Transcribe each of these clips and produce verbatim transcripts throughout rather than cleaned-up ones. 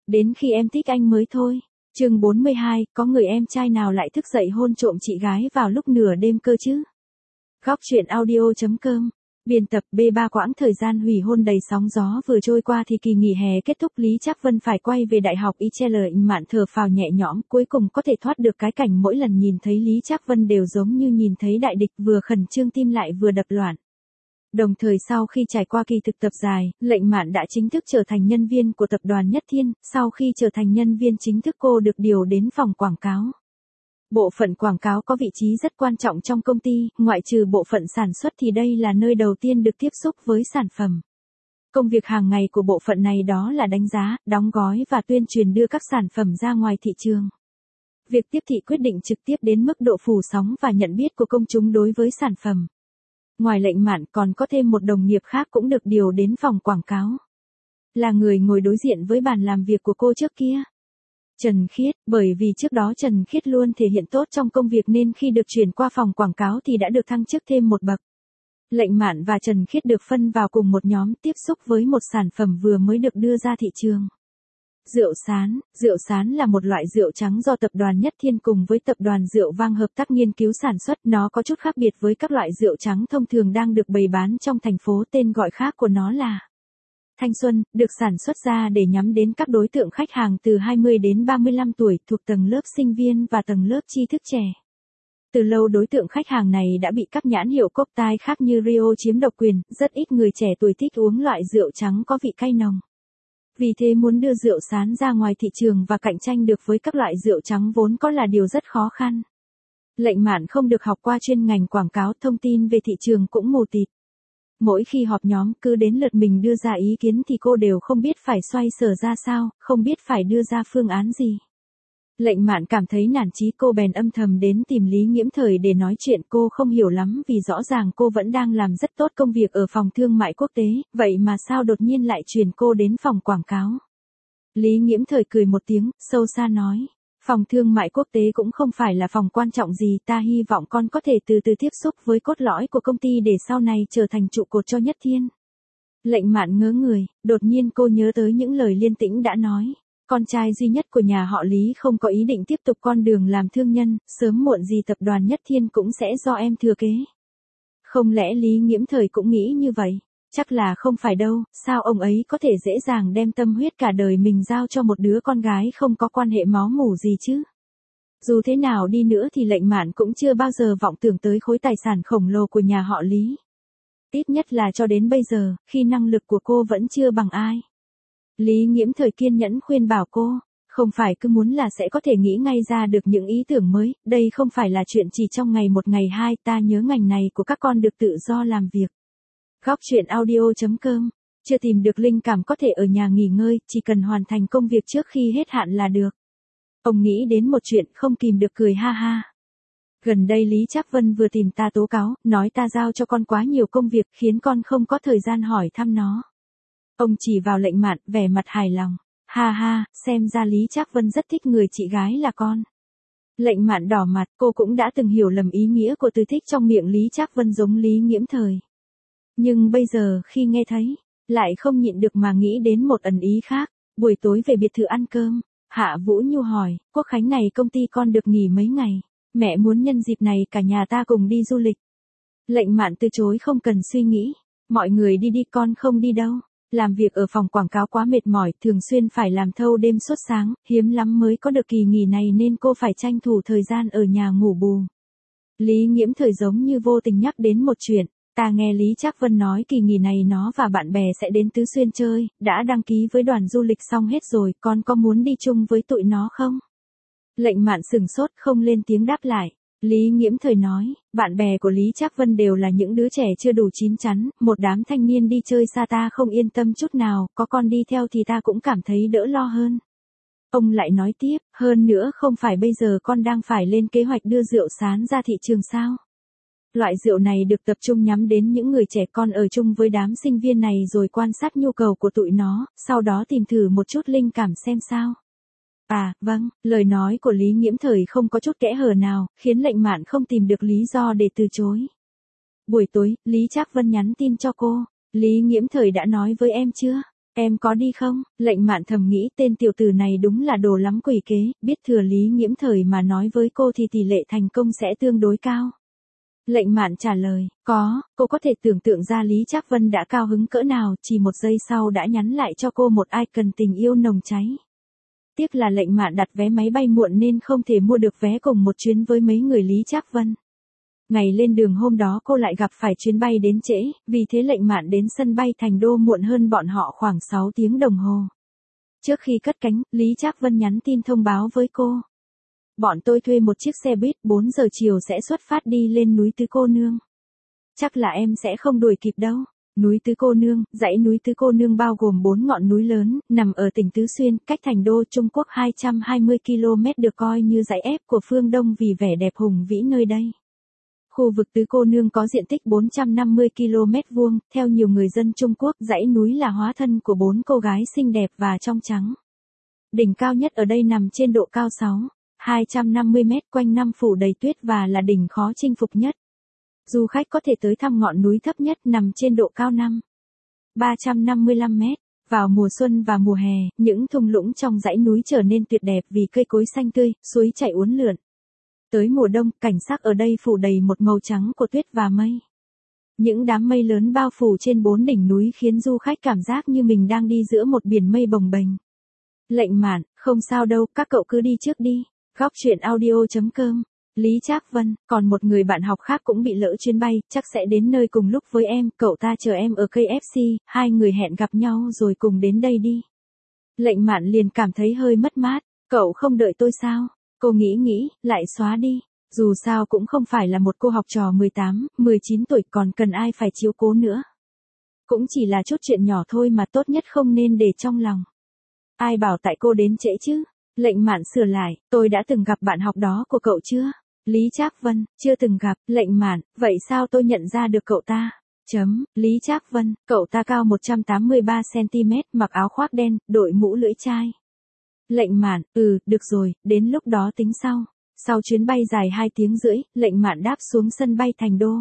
Đến khi em thích anh mới thôi. Chương bốn mươi hai, có người em trai nào lại thức dậy hôn trộm chị gái vào lúc nửa đêm cơ chứ? Góc truyện audio chấm com. Biên tập B ba. Quãng thời gian hủy hôn đầy sóng gió vừa trôi qua thì kỳ nghỉ hè kết thúc, Lý Trác Vân phải quay về đại học y chê lờ. Mạn thở phào nhẹ nhõm, cuối cùng có thể thoát được cái cảnh mỗi lần nhìn thấy Lý Trác Vân đều giống như nhìn thấy đại địch, vừa khẩn trương tim lại vừa đập loạn. Đồng thời sau khi trải qua kỳ thực tập dài, Lệnh Mạn đã chính thức trở thành nhân viên của tập đoàn Nhất Thiên. Sau khi trở thành nhân viên chính thức, cô được điều đến phòng quảng cáo. Bộ phận quảng cáo có vị trí rất quan trọng trong công ty, ngoại trừ bộ phận sản xuất thì đây là nơi đầu tiên được tiếp xúc với sản phẩm. Công việc hàng ngày của bộ phận này đó là đánh giá, đóng gói và tuyên truyền đưa các sản phẩm ra ngoài thị trường. Việc tiếp thị quyết định trực tiếp đến mức độ phủ sóng và nhận biết của công chúng đối với sản phẩm. Ngoài Lệnh Mạn còn có thêm một đồng nghiệp khác cũng được điều đến phòng quảng cáo. Là người ngồi đối diện với bàn làm việc của cô trước kia. Trần Khiết, bởi vì trước đó Trần Khiết luôn thể hiện tốt trong công việc nên khi được chuyển qua phòng quảng cáo thì đã được thăng chức thêm một bậc. Lệnh Mạn và Trần Khiết được phân vào cùng một nhóm tiếp xúc với một sản phẩm vừa mới được đưa ra thị trường. Rượu sán. Rượu sán là một loại rượu trắng do tập đoàn Nhất Thiên cùng với tập đoàn rượu vang hợp tác nghiên cứu sản xuất. Nó có chút khác biệt với các loại rượu trắng thông thường đang được bày bán trong thành phố. Tên gọi khác của nó là Thanh Xuân, được sản xuất ra để nhắm đến các đối tượng khách hàng từ hai mươi đến ba mươi lăm tuổi, thuộc tầng lớp sinh viên và tầng lớp tri thức trẻ. Từ lâu đối tượng khách hàng này đã bị các nhãn hiệu cốc tai khác như Rio chiếm độc quyền, rất ít người trẻ tuổi thích uống loại rượu trắng có vị cay nồng. Vì thế muốn đưa rượu sán ra ngoài thị trường và cạnh tranh được với các loại rượu trắng vốn có là điều rất khó khăn. Lệnh Mạn không được học qua chuyên ngành quảng cáo, thông tin về thị trường cũng mù tịt. Mỗi khi họp nhóm cứ đến lượt mình đưa ra ý kiến thì cô đều không biết phải xoay sở ra sao, không biết phải đưa ra phương án gì. Lệnh Mạn cảm thấy nản chí, cô bèn âm thầm đến tìm Lý Nghiễm Thời để nói chuyện. Cô không hiểu lắm vì rõ ràng cô vẫn đang làm rất tốt công việc ở phòng thương mại quốc tế, vậy mà sao đột nhiên lại chuyển cô đến phòng quảng cáo. Lý Nghiễm Thời cười một tiếng, sâu xa nói, phòng thương mại quốc tế cũng không phải là phòng quan trọng gì, ta hy vọng con có thể từ từ tiếp xúc với cốt lõi của công ty để sau này trở thành trụ cột cho Nhất Thiên. Lệnh Mạn ngớ người, đột nhiên cô nhớ tới những lời Liên Tĩnh đã nói. Con trai duy nhất của nhà họ Lý không có ý định tiếp tục con đường làm thương nhân, sớm muộn gì tập đoàn Nhất Thiên cũng sẽ do em thừa kế. Không lẽ Lý Nghiễm Thời cũng nghĩ như vậy? Chắc là không phải đâu, sao ông ấy có thể dễ dàng đem tâm huyết cả đời mình giao cho một đứa con gái không có quan hệ máu mủ gì chứ? Dù thế nào đi nữa thì Lệnh Mạn cũng chưa bao giờ vọng tưởng tới khối tài sản khổng lồ của nhà họ Lý. Ít nhất là cho đến bây giờ, khi năng lực của cô vẫn chưa bằng ai. Lý Nghiễm Thời kiên nhẫn khuyên bảo cô, không phải cứ muốn là sẽ có thể nghĩ ngay ra được những ý tưởng mới, đây không phải là chuyện chỉ trong ngày một ngày hai, ta nhớ ngành này của các con được tự do làm việc. Góc truyện audio chấm com. Chưa tìm được linh cảm có thể ở nhà nghỉ ngơi, chỉ cần hoàn thành công việc trước khi hết hạn là được. Ông nghĩ đến một chuyện không kìm được cười ha ha. Gần đây Lý Trác Vân vừa tìm ta tố cáo, nói ta giao cho con quá nhiều công việc khiến con không có thời gian hỏi thăm nó. Ông chỉ vào Lệnh Mạn, vẻ mặt hài lòng. Ha ha, xem ra Lý Trác Vân rất thích người chị gái là con. Lệnh Mạn đỏ mặt, cô cũng đã từng hiểu lầm ý nghĩa của từ thích trong miệng Lý Trác Vân giống Lý Nghiễm Thời. Nhưng bây giờ khi nghe thấy, lại không nhịn được mà nghĩ đến một ẩn ý khác. Buổi tối về biệt thự ăn cơm, Hạ Vũ Nhu hỏi, Quốc khánh này công ty con được nghỉ mấy ngày, mẹ muốn nhân dịp này cả nhà ta cùng đi du lịch. Lệnh Mạn từ chối không cần suy nghĩ, mọi người đi đi con không đi đâu. Làm việc ở phòng quảng cáo quá mệt mỏi, thường xuyên phải làm thâu đêm suốt sáng, hiếm lắm mới có được kỳ nghỉ này nên cô phải tranh thủ thời gian ở nhà ngủ bù. Lý Nghiễm Thời giống như vô tình nhắc đến một chuyện, ta nghe Lý Trác Vân nói kỳ nghỉ này nó và bạn bè sẽ đến Tứ Xuyên chơi, đã đăng ký với đoàn du lịch xong hết rồi, con có muốn đi chung với tụi nó không? Lệnh Mạn sửng sốt không lên tiếng đáp lại. Lý Nghiễm Thời nói, bạn bè của Lý Trác Vân đều là những đứa trẻ chưa đủ chín chắn, một đám thanh niên đi chơi xa ta không yên tâm chút nào, có con đi theo thì ta cũng cảm thấy đỡ lo hơn. Ông lại nói tiếp, hơn nữa không phải bây giờ con đang phải lên kế hoạch đưa rượu sán ra thị trường sao? Loại rượu này được tập trung nhắm đến những người trẻ, con ở chung với đám sinh viên này rồi quan sát nhu cầu của tụi nó, sau đó tìm thử một chút linh cảm xem sao. À, vâng, lời nói của Lý Nghiễm Thời không có chút kẽ hở nào, khiến Lệnh Mạn không tìm được lý do để từ chối. Buổi tối, Lý Trác Vân nhắn tin cho cô, Lý Nghiễm Thời đã nói với em chưa? Em có đi không? Lệnh Mạn thầm nghĩ tên tiểu tử này đúng là đồ lắm quỷ kế, biết thừa Lý Nghiễm thời mà nói với cô thì tỷ lệ thành công sẽ tương đối cao. Lệnh Mạn trả lời, có, cô có thể tưởng tượng ra Lý Trác Vân đã cao hứng cỡ nào, chỉ một giây sau đã nhắn lại cho cô một icon tình yêu nồng cháy. Tiếc là Lệnh Mạn đặt vé máy bay muộn nên không thể mua được vé cùng một chuyến với mấy người Lý Trác Vân. Ngày lên đường hôm đó cô lại gặp phải chuyến bay đến trễ, vì thế Lệnh Mạn đến sân bay Thành Đô muộn hơn bọn họ khoảng sáu tiếng đồng hồ. Trước khi cất cánh, Lý Trác Vân nhắn tin thông báo với cô. Bọn tôi thuê một chiếc xe buýt bốn giờ chiều sẽ xuất phát đi lên núi Tứ Cô Nương. Chắc là em sẽ không đuổi kịp đâu. Núi Tứ Cô Nương, dãy núi Tứ Cô Nương bao gồm bốn ngọn núi lớn, nằm ở tỉnh Tứ Xuyên, cách Thành Đô Trung Quốc hai trăm hai mươi ki lô mét, được coi như dãy ép của phương Đông vì vẻ đẹp hùng vĩ nơi đây. Khu vực Tứ Cô Nương có diện tích bốn trăm năm mươi ki lô mét vuông, theo nhiều người dân Trung Quốc, dãy núi là hóa thân của bốn cô gái xinh đẹp và trong trắng. Đỉnh cao nhất ở đây nằm trên độ cao sáu nghìn hai trăm năm mươi mét, quanh năm phủ đầy tuyết và là đỉnh khó chinh phục nhất. Du khách có thể tới thăm ngọn núi thấp nhất nằm trên độ cao năm nghìn ba trăm năm mươi lăm mét. Vào mùa xuân và mùa hè, những thung lũng trong dãy núi trở nên tuyệt đẹp vì cây cối xanh tươi, suối chảy uốn lượn. Tới mùa đông, cảnh sắc ở đây phủ đầy một màu trắng của tuyết và mây. Những đám mây lớn bao phủ trên bốn đỉnh núi khiến du khách cảm giác như mình đang đi giữa một biển mây bồng bềnh. Lệnh Mạn, không sao đâu, các cậu cứ đi trước đi. Góc truyện audio chấm com. Lý Trác Vân, còn một người bạn học khác cũng bị lỡ chuyến bay, chắc sẽ đến nơi cùng lúc với em, cậu ta chờ em ở ca ép xê, hai người hẹn gặp nhau rồi cùng đến đây đi. Lệnh Mạn liền cảm thấy hơi mất mát, cậu không đợi tôi sao? Cô nghĩ nghĩ, lại xóa đi. Dù sao cũng không phải là một cô học trò mười tám, mười chín tuổi, còn cần ai phải chiếu cố nữa. Cũng chỉ là chút chuyện nhỏ thôi mà, tốt nhất không nên để trong lòng. Ai bảo tại cô đến trễ chứ? Lệnh Mạn sửa lại, tôi đã từng gặp bạn học đó của cậu chưa? Lý Trác Vân, chưa từng gặp. Lệnh Mạn, vậy sao tôi nhận ra được cậu ta? Chấm, Lý Trác Vân, cậu ta cao một trăm tám mươi ba xăng ti mét, mặc áo khoác đen, đội mũ lưỡi chai. Lệnh Mạn, ừ, được rồi, đến lúc đó tính sau. Sau chuyến bay dài hai tiếng rưỡi, Lệnh Mạn đáp xuống sân bay Thành Đô.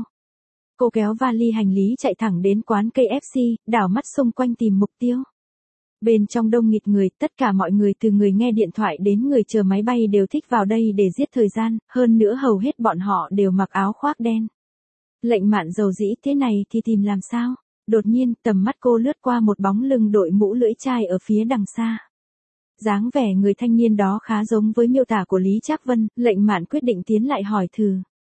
Cô kéo vali hành lý chạy thẳng đến quán ca ép xê, đảo mắt xung quanh tìm mục tiêu. Bên trong đông nghịt người, tất cả mọi người từ người nghe điện thoại đến người chờ máy bay đều thích vào đây để giết thời gian, hơn nữa hầu hết bọn họ đều mặc áo khoác đen. Lệnh Mạn dầu dĩ, thế này thì tìm làm sao? Đột nhiên, tầm mắt cô lướt qua một bóng lưng đội mũ lưỡi chai ở phía đằng xa. Dáng vẻ người thanh niên đó khá giống với miêu tả của Lý Trác Vân, Lệnh Mạn quyết định tiến lại hỏi thử.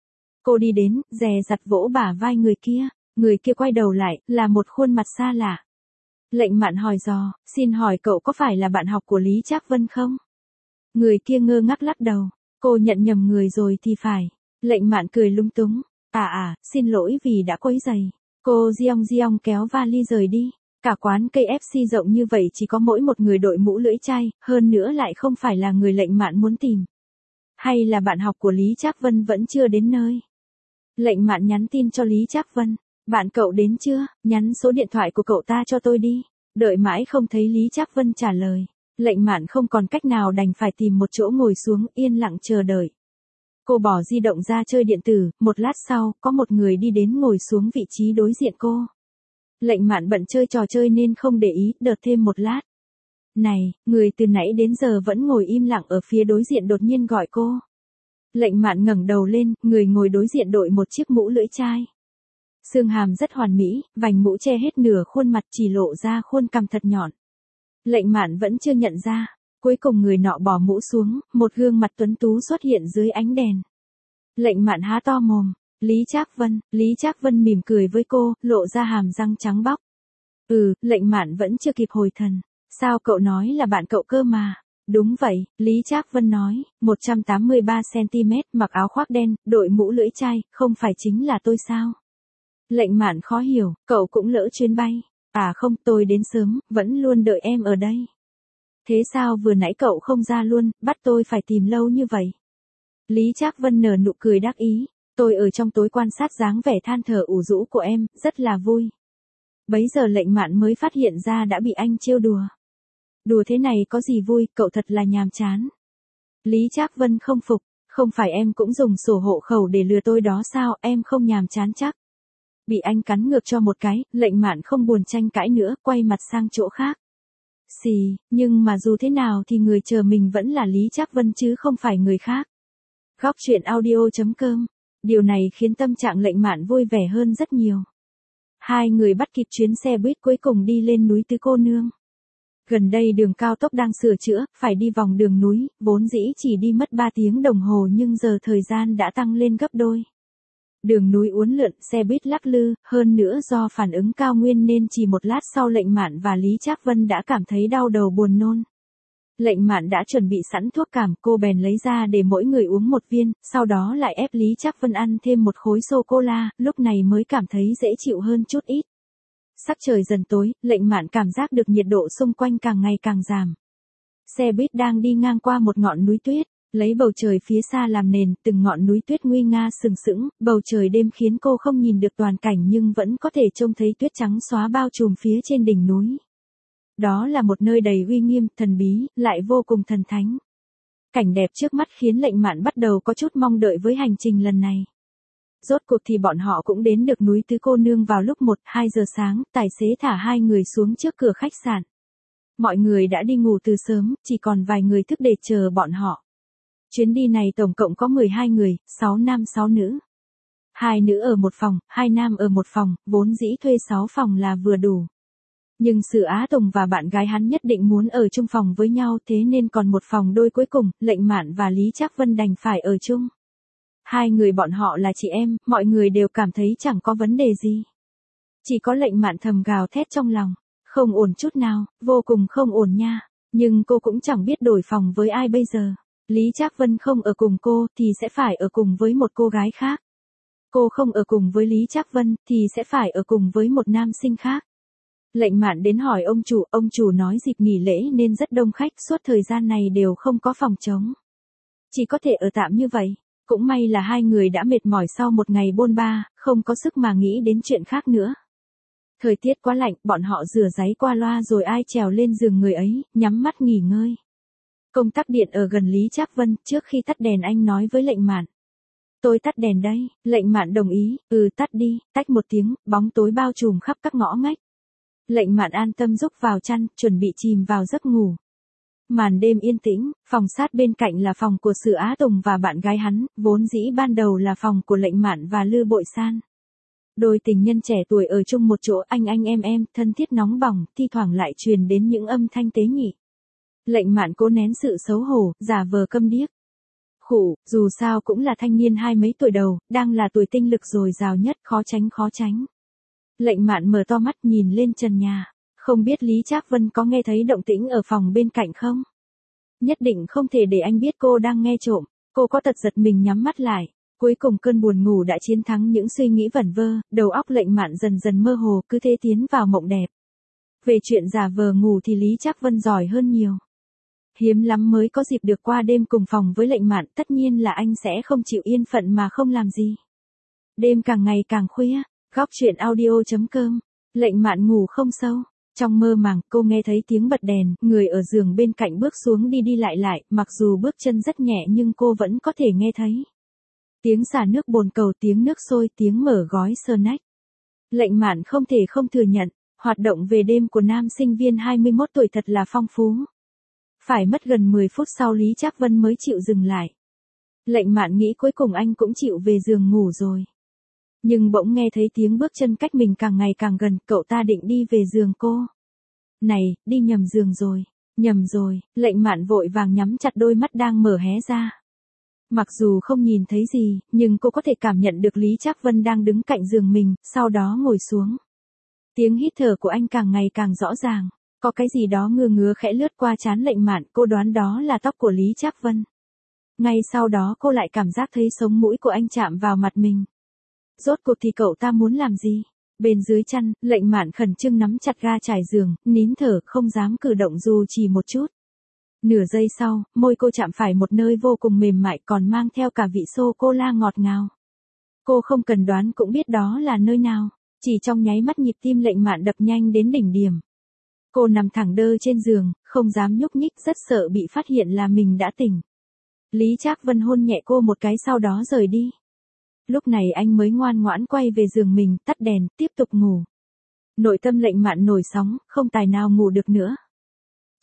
Cô đi đến, dè dặt vỗ bả vai người kia, người kia quay đầu lại, là một khuôn mặt xa lạ. Lệnh Mạn hỏi dò, xin hỏi cậu có phải là bạn học của Lý Trác Vân không? Người kia ngơ ngác lắc đầu, cô nhận nhầm người rồi thì phải. Lệnh Mạn cười lung túng, à à, xin lỗi vì đã quấy rầy. Cô giong giong kéo vali rời đi. Cả quán ca ép xê rộng như vậy chỉ có mỗi một người đội mũ lưỡi chai, hơn nữa lại không phải là người Lệnh Mạn muốn tìm. Hay là bạn học của Lý Trác Vân vẫn chưa đến nơi? Lệnh Mạn nhắn tin cho Lý Trác Vân. Bạn cậu đến chưa? Nhắn số điện thoại của cậu ta cho tôi đi. Đợi mãi không thấy Lý Trác Vân trả lời. Lệnh Mạn không còn cách nào đành phải tìm một chỗ ngồi xuống, yên lặng chờ đợi. Cô bỏ di động ra chơi điện tử, một lát sau, có một người đi đến ngồi xuống vị trí đối diện cô. Lệnh Mạn bận chơi trò chơi nên không để ý, đợi thêm một lát. Này, người từ nãy đến giờ vẫn ngồi im lặng ở phía đối diện đột nhiên gọi cô. Lệnh Mạn ngẩng đầu lên, người ngồi đối diện đội một chiếc mũ lưỡi chai. Xương hàm rất hoàn mỹ, vành mũ che hết nửa khuôn mặt, chỉ lộ ra khuôn cằm thật nhọn. Lệnh Mạn vẫn chưa nhận ra. Cuối cùng người nọ bỏ mũ xuống, một gương mặt tuấn tú xuất hiện dưới ánh đèn. Lệnh Mạn há to mồm. Lý Trác Vân, Lý Trác Vân mỉm cười với cô, lộ ra hàm răng trắng bóc. Ừ, Lệnh Mạn vẫn chưa kịp hồi thần. Sao cậu nói là bạn cậu cơ mà? Đúng vậy, Lý Trác Vân nói, một trăm tám mươi ba xăng ti mét, mặc áo khoác đen, đội mũ lưỡi chai, không phải chính là tôi sao? Lệnh Mạn khó hiểu, cậu cũng lỡ chuyến bay. À không, tôi đến sớm, vẫn luôn đợi em ở đây. Thế sao vừa nãy cậu không ra luôn, bắt tôi phải tìm lâu như vậy? Lý Trác Vân nở nụ cười đắc ý. Tôi ở trong tối quan sát dáng vẻ than thở ủ rũ của em, rất là vui. Bấy giờ Lệnh Mạn mới phát hiện ra đã bị anh trêu đùa. Đùa thế này có gì vui, cậu thật là nhàm chán. Lý Trác Vân không phục, không phải em cũng dùng sổ hộ khẩu để lừa tôi đó sao, em không nhàm chán chắc. Bị anh cắn ngược cho một cái, Lệnh Mạn không buồn tranh cãi nữa, quay mặt sang chỗ khác. Xì, nhưng mà dù thế nào thì người chờ mình vẫn là Lý Trác Vân chứ không phải người khác. Góc truyện audio.com. Điều này khiến tâm trạng Lệnh Mạn vui vẻ hơn rất nhiều. Hai người bắt kịp chuyến xe buýt cuối cùng đi lên núi Tứ Cô Nương. Gần đây đường cao tốc đang sửa chữa, phải đi vòng đường núi, vốn dĩ chỉ đi mất ba tiếng đồng hồ nhưng giờ thời gian đã tăng lên gấp đôi. Đường núi uốn lượn, xe buýt lắc lư, hơn nữa do phản ứng cao nguyên nên chỉ một lát sau Lệnh Mạn và Lý Trác Vân đã cảm thấy đau đầu buồn nôn. Lệnh Mạn đã chuẩn bị sẵn thuốc cảm, cô bèn lấy ra để mỗi người uống một viên, sau đó lại ép Lý Trác Vân ăn thêm một khối sô-cô-la, lúc này mới cảm thấy dễ chịu hơn chút ít. Sắc trời dần tối, Lệnh Mạn cảm giác được nhiệt độ xung quanh càng ngày càng giảm. Xe buýt đang đi ngang qua một ngọn núi tuyết, lấy bầu trời phía xa làm nền, từng ngọn núi tuyết nguy nga sừng sững, bầu trời đêm khiến cô không nhìn được toàn cảnh nhưng vẫn có thể trông thấy tuyết trắng xóa bao trùm phía trên đỉnh núi. Đó là một nơi đầy uy nghiêm, thần bí, lại vô cùng thần thánh. Cảnh đẹp trước mắt khiến Lệnh Mạn bắt đầu có chút mong đợi với hành trình lần này. Rốt cuộc thì bọn họ cũng đến được núi Tứ Cô Nương vào lúc một hai giờ sáng, tài xế thả hai người xuống trước cửa khách sạn. Mọi người đã đi ngủ từ sớm, chỉ còn vài người thức để chờ bọn họ. Chuyến đi này tổng cộng có mười hai người, sáu nam sáu nữ. Hai nữ ở một phòng, hai nam ở một phòng, vốn dĩ thuê sáu phòng là vừa đủ. Nhưng Sử Á Tùng và bạn gái hắn nhất định muốn ở chung phòng với nhau, thế nên còn một phòng đôi cuối cùng, Lệnh Mạn và Lý Trác Vân đành phải ở chung. Hai người bọn họ là chị em, mọi người đều cảm thấy chẳng có vấn đề gì. Chỉ có Lệnh Mạn thầm gào thét trong lòng, không ổn chút nào, vô cùng không ổn nha. Nhưng cô cũng chẳng biết đổi phòng với ai bây giờ. Lý Trác Vân không ở cùng cô thì sẽ phải ở cùng với một cô gái khác. Cô không ở cùng với Lý Trác Vân thì sẽ phải ở cùng với một nam sinh khác. Lệnh Mạn đến hỏi ông chủ, ông chủ nói dịp nghỉ lễ nên rất đông khách, suốt thời gian này đều không có phòng trống. Chỉ có thể ở tạm như vậy. Cũng may là hai người đã mệt mỏi sau một ngày bôn ba, không có sức mà nghĩ đến chuyện khác nữa. Thời tiết quá lạnh, bọn họ rửa ráy qua loa rồi ai trèo lên giường người ấy, nhắm mắt nghỉ ngơi. Công tắc điện ở gần Lý Trác Vân, trước khi tắt đèn anh nói với Lệnh Mạn. Tôi tắt đèn đây, Lệnh Mạn đồng ý, ừ tắt đi, tách một tiếng, bóng tối bao trùm khắp các ngõ ngách. Lệnh Mạn an tâm rúc vào chăn, chuẩn bị chìm vào giấc ngủ. Màn đêm yên tĩnh, phòng sát bên cạnh là phòng của Sử Á Tùng và bạn gái hắn, vốn dĩ ban đầu là phòng của Lệnh Mạn và Lư Bội San. Đôi tình nhân trẻ tuổi ở chung một chỗ, anh anh em em, thân thiết nóng bỏng, thi thoảng lại truyền đến những âm thanh tế nhị. Lệnh Mạn cố nén sự xấu hổ, giả vờ câm điếc. Khụ, dù sao cũng là thanh niên hai mấy tuổi đầu, đang là tuổi tinh lực dồi dào nhất, khó tránh khó tránh. Lệnh Mạn mở to mắt nhìn lên trần nhà. Không biết Lý Trác Vân có nghe thấy động tĩnh ở phòng bên cạnh không? Nhất định không thể để anh biết cô đang nghe trộm. Cô có tật giật mình nhắm mắt lại. Cuối cùng cơn buồn ngủ đã chiến thắng những suy nghĩ vẩn vơ, đầu óc Lệnh Mạn dần dần mơ hồ, cứ thế tiến vào mộng đẹp. Về chuyện giả vờ ngủ thì Lý Trác Vân giỏi hơn nhiều. Hiếm lắm mới có dịp được qua đêm cùng phòng với Lệnh Mạn, tất nhiên là anh sẽ không chịu yên phận mà không làm gì. Đêm càng ngày càng khuya, góc truyện audio.com, Lệnh Mạn ngủ không sâu. Trong mơ màng, cô nghe thấy tiếng bật đèn, người ở giường bên cạnh bước xuống đi đi lại lại, mặc dù bước chân rất nhẹ nhưng cô vẫn có thể nghe thấy. Tiếng xả nước bồn cầu, tiếng nước sôi, tiếng mở gói snack. Lệnh Mạn không thể không thừa nhận, hoạt động về đêm của nam sinh viên hai mươi mốt tuổi thật là phong phú. Phải mất gần mười phút sau Lý Trác Vân mới chịu dừng lại. Lệnh Mạn nghĩ cuối cùng anh cũng chịu về giường ngủ rồi. Nhưng bỗng nghe thấy tiếng bước chân cách mình càng ngày càng gần, cậu ta định đi về giường cô. Này, đi nhầm giường rồi, nhầm rồi, Lệnh Mạn vội vàng nhắm chặt đôi mắt đang mở hé ra. Mặc dù không nhìn thấy gì, nhưng cô có thể cảm nhận được Lý Trác Vân đang đứng cạnh giường mình, sau đó ngồi xuống. Tiếng hít thở của anh càng ngày càng rõ ràng, có cái gì đó ngứa ngứa khẽ lướt qua trán Lệnh Mạn, cô đoán đó là tóc của Lý Trác Vân. Ngay sau đó cô lại cảm giác thấy sống mũi của anh chạm vào mặt mình. Rốt cuộc thì cậu ta muốn làm gì? Bên dưới chăn, Lệnh Mạn khẩn trương nắm chặt ga trải giường, nín thở, không dám cử động dù chỉ một chút. Nửa giây sau, môi cô chạm phải một nơi vô cùng mềm mại còn mang theo cả vị sô-cô-la ngọt ngào. Cô không cần đoán cũng biết đó là nơi nào. Chỉ trong nháy mắt nhịp tim Lệnh Mạn đập nhanh đến đỉnh điểm. Cô nằm thẳng đơ trên giường, không dám nhúc nhích, rất sợ bị phát hiện là mình đã tỉnh. Lý Trác Vân hôn nhẹ cô một cái sau đó rời đi. Lúc này anh mới ngoan ngoãn quay về giường mình, tắt đèn, tiếp tục ngủ. Nội tâm Lệnh Mạn nổi sóng, không tài nào ngủ được nữa.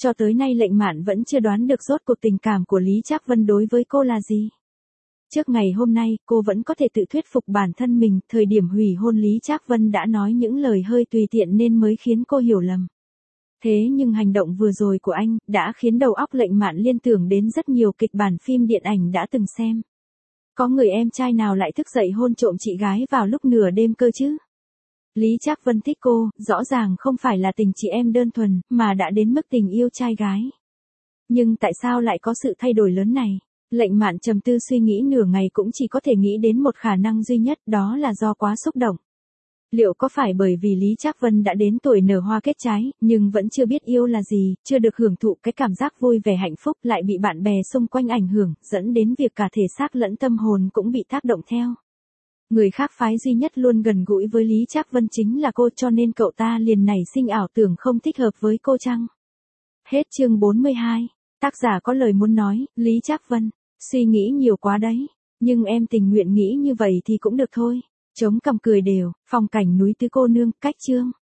Cho tới nay lệnh mạn vẫn chưa đoán được rốt cuộc tình cảm của Lý Trác Vân đối với cô là gì. Trước ngày hôm nay, cô vẫn có thể tự thuyết phục bản thân mình, thời điểm hủy hôn Lý Trác Vân đã nói những lời hơi tùy tiện nên mới khiến cô hiểu lầm. Thế nhưng hành động vừa rồi của anh, đã khiến đầu óc lệnh mạn liên tưởng đến rất nhiều kịch bản phim điện ảnh đã từng xem. Có người em trai nào lại thức dậy hôn trộm chị gái vào lúc nửa đêm cơ chứ? Lý Trác Vân thích cô, rõ ràng không phải là tình chị em đơn thuần, mà đã đến mức tình yêu trai gái. Nhưng tại sao lại có sự thay đổi lớn này? Lệnh mạn trầm tư suy nghĩ nửa ngày cũng chỉ có thể nghĩ đến một khả năng duy nhất, đó là do quá xúc động. Liệu có phải bởi vì Lý Trác Vân đã đến tuổi nở hoa kết trái, nhưng vẫn chưa biết yêu là gì, chưa được hưởng thụ cái cảm giác vui vẻ hạnh phúc, lại bị bạn bè xung quanh ảnh hưởng, dẫn đến việc cả thể xác lẫn tâm hồn cũng bị tác động theo. Người khác phái duy nhất luôn gần gũi với Lý Trác Vân chính là cô, cho nên cậu ta liền nảy sinh ảo tưởng không thích hợp với cô chăng? Hết chương bốn mươi hai. Tác giả có lời muốn nói, Lý Trác Vân, suy nghĩ nhiều quá đấy, nhưng em tình nguyện nghĩ như vậy thì cũng được thôi. Chống cằm cười đều, phong cảnh núi Tứ Cô Nương, cách chương